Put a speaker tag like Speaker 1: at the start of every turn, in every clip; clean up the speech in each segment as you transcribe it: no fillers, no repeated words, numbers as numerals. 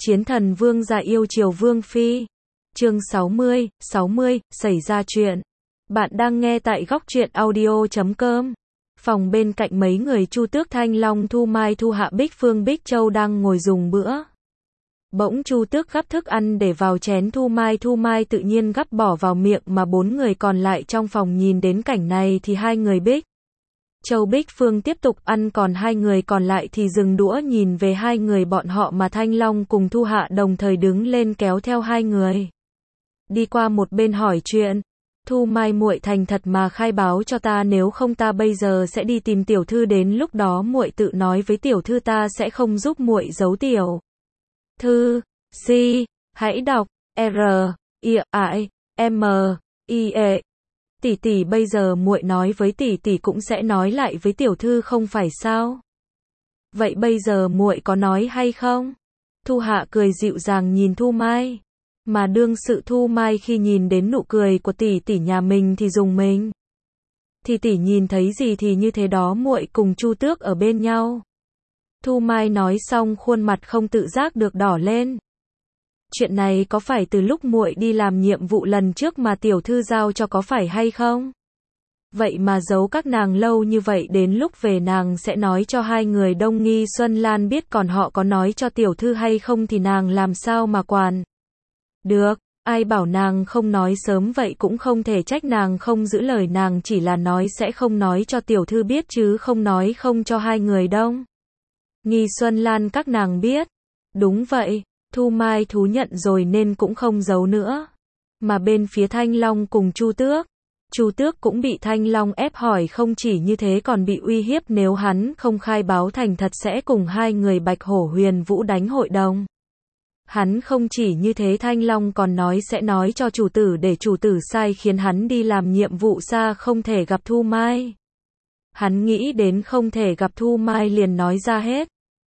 Speaker 1: Chiến thần vương gia yêu chiều vương phi. Chương 60, xảy ra chuyện. Bạn đang nghe tại góc truyện audio.com. Phòng bên cạnh mấy người Chu Tước, Thanh Long, Thu Mai, Thu Hạ, Bích Phương, Bích Châu đang ngồi dùng bữa. Bỗng Chu Tước gắp thức ăn để vào chén Thu Mai tự nhiên gắp bỏ vào miệng, mà bốn người còn lại trong phòng nhìn đến cảnh này thì hai người Bích Châu, Bích Phương tiếp tục ăn, còn hai người còn lại thì dừng đũa nhìn về hai người bọn họ, mà Thanh Long cùng Thu Hạ đồng thời đứng lên kéo theo hai người đi qua một bên hỏi chuyện. Thu Mai, muội thành thật mà khai báo cho ta, nếu không ta bây giờ sẽ đi tìm tiểu thư, đến lúc đó muội tự nói với tiểu thư, ta sẽ không giúp muội giấu tiểu thư. Si, hãy đọc R I I M I E. Tỷ tỷ, bây giờ muội nói với tỷ tỷ cũng sẽ nói lại với tiểu thư không phải sao? Vậy bây giờ muội có nói hay không? Thu Hạ cười dịu dàng nhìn Thu Mai, mà đương sự Thu Mai khi nhìn đến nụ cười của tỷ tỷ nhà mình thì dùng mình. Thì tỷ nhìn thấy gì thì như thế đó, muội cùng Chu Tước ở bên nhau. Thu Mai nói xong khuôn mặt không tự giác được đỏ lên. Chuyện này có phải từ lúc muội đi làm nhiệm vụ lần trước mà tiểu thư giao cho có phải hay không? Vậy mà giấu các nàng lâu như vậy, đến lúc về nàng sẽ nói cho hai người Đông Nghi, Xuân Lan biết, còn họ có nói cho tiểu thư hay không thì nàng làm sao mà quản được. Ai bảo nàng không nói sớm, vậy cũng không thể trách nàng không giữ lời, nàng chỉ là nói sẽ không nói cho tiểu thư biết chứ không nói không cho hai người Đông Nghi, Xuân Lan các nàng biết. Đúng vậy, Thu Mai thú nhận rồi nên cũng không giấu nữa. Mà bên phía Thanh Long cùng Chu Tước cũng bị Thanh Long ép hỏi, không chỉ như thế còn bị uy hiếp nếu hắn không khai báo thành thật sẽ cùng hai người Bạch Hổ, Huyền Vũ đánh hội đồng. Hắn không chỉ như thế, Thanh Long còn nói sẽ nói cho chủ tử để chủ tử sai khiến hắn đi làm nhiệm vụ xa, không thể gặp Thu Mai. Hắn nghĩ đến không thể gặp Thu Mai liền nói ra hết.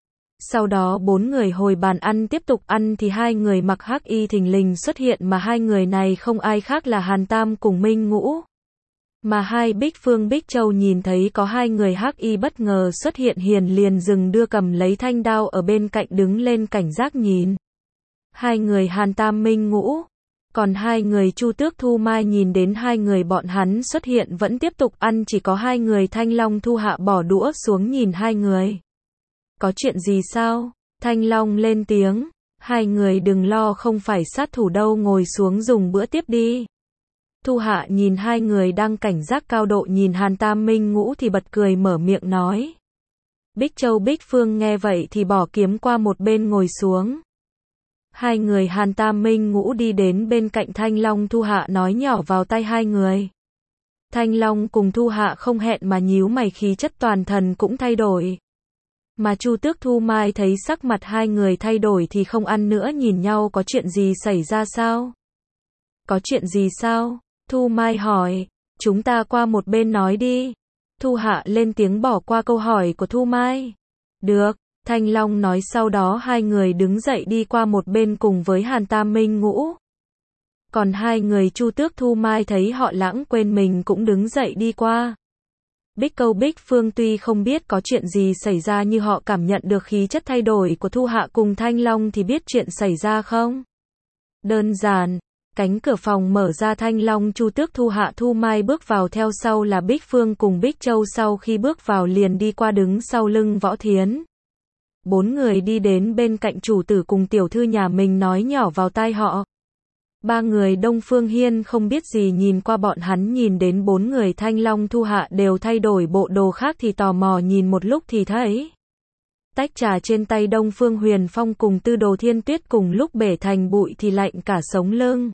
Speaker 1: Sau đó bốn người hồi bàn ăn tiếp tục ăn thì hai người mặc hắc y thình lình xuất hiện, mà hai người này không ai khác là Hàn Tam cùng Minh Ngũ. Mà hai Bích Phương, Bích Châu nhìn thấy có hai người hắc y bất ngờ xuất hiện, hiền liền dừng đưa cầm lấy thanh đao ở bên cạnh đứng lên cảnh giác nhìn hai người Hàn Tam, Minh Ngũ. Còn hai người Chu Tước, Thu Mai nhìn đến hai người bọn hắn xuất hiện vẫn tiếp tục ăn, chỉ có hai người Thanh Long, Thu Hạ bỏ đũa xuống nhìn hai người. Có chuyện gì sao? Thanh Long lên tiếng. Hai người đừng lo, không phải sát thủ đâu, ngồi xuống dùng bữa tiếp đi. Thu Hạ nhìn hai người đang cảnh giác cao độ nhìn Hàn Tam, Minh Ngũ thì bật cười mở miệng nói. Bích Châu, Bích Phương nghe vậy thì bỏ kiếm qua một bên ngồi xuống. Hai người Hàn Tam, Minh Ngũ đi đến bên cạnh Thanh Long, Thu Hạ nói nhỏ vào tai hai người. Thanh Long cùng Thu Hạ không hẹn mà nhíu mày, khí chất toàn thân cũng thay đổi. Mà Chu Tước, Thu Mai thấy sắc mặt hai người thay đổi thì không ăn nữa, nhìn nhau. Có chuyện gì xảy ra sao? Có chuyện gì sao? Thu Mai hỏi. Chúng ta qua một bên nói đi. Thu Hạ lên tiếng bỏ qua câu hỏi của Thu Mai. Được, Thanh Long nói, sau đó hai người đứng dậy đi qua một bên cùng với Hàn Tam, Minh Ngũ. Còn hai người Chu Tước, Thu Mai thấy họ lãng quên mình cũng đứng dậy đi qua. Bích Châu, Bích Phương tuy không biết có chuyện gì xảy ra, nhưng họ cảm nhận được khí chất thay đổi của Thu Hạ cùng Thanh Long thì biết chuyện xảy ra không? Đơn giản, cánh cửa phòng mở ra, Thanh Long, Chu Tước, Thu Hạ, Thu Mai bước vào, theo sau là Bích Phương cùng Bích Châu, sau khi bước vào liền đi qua đứng sau lưng Võ Thiến. Bốn người đi đến bên cạnh chủ tử cùng tiểu thư nhà mình nói nhỏ vào tai họ. Ba người Đông Phương Hiên không biết gì nhìn qua bọn hắn, nhìn đến bốn người Thanh Long, Thu Hạ đều thay đổi bộ đồ khác thì tò mò nhìn một lúc thì thấy tách trà trên tay Đông Phương Huyền Phong cùng Tư Đồ Thiên Tuyết cùng lúc bể thành bụi thì lạnh cả sống lưng.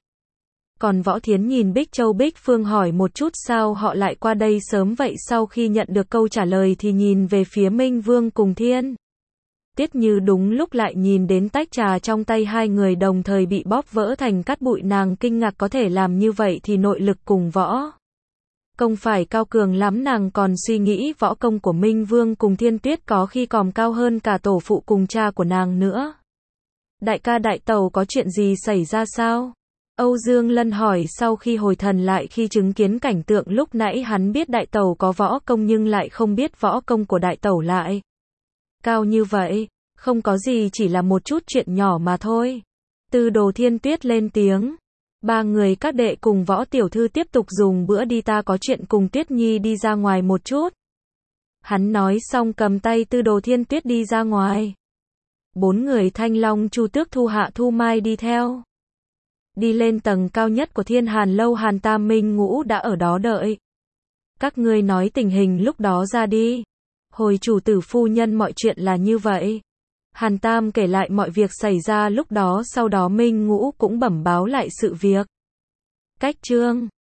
Speaker 1: Còn Võ Thiến nhìn Bích Châu, Bích Phương hỏi một chút sao họ lại qua đây sớm vậy, sau khi nhận được câu trả lời thì nhìn về phía Minh Vương cùng Thiên Tiết Như, đúng lúc lại nhìn đến tách trà trong tay hai người đồng thời bị bóp vỡ thành cát bụi, nàng kinh ngạc có thể làm như vậy thì nội lực cùng võ công phải cao cường lắm, nàng còn suy nghĩ võ công của Minh Vương cùng Thiên Tuyết có khi còn cao hơn cả tổ phụ cùng cha của nàng nữa. Đại ca, đại tẩu, có chuyện gì xảy ra sao? Âu Dương Lân hỏi, sau khi hồi thần lại khi chứng kiến cảnh tượng lúc nãy, hắn biết đại tẩu có võ công nhưng lại không biết võ công của đại tẩu lại cao như vậy. Không có gì, chỉ là một chút chuyện nhỏ mà thôi. Tư Đồ Thiên Tuyết lên tiếng. Ba người các đệ cùng Võ tiểu thư tiếp tục dùng bữa đi, ta có chuyện cùng Tuyết Nhi đi ra ngoài một chút. Hắn nói xong cầm tay Tư Đồ Thiên Tuyết đi ra ngoài. Bốn người Thanh Long, Chu Tước, Thu Hạ, Thu Mai đi theo. Đi lên tầng cao nhất của Thiên Hàn lâu, Hàn Tam, Minh Ngũ đã ở đó đợi. Các ngươi nói tình hình lúc đó ra đi. Hồi chủ tử phu nhân, mọi chuyện là như vậy. Hàn Tam kể lại mọi việc xảy ra lúc đó, sau đó Minh Ngũ cũng bẩm báo lại sự việc. Cách chương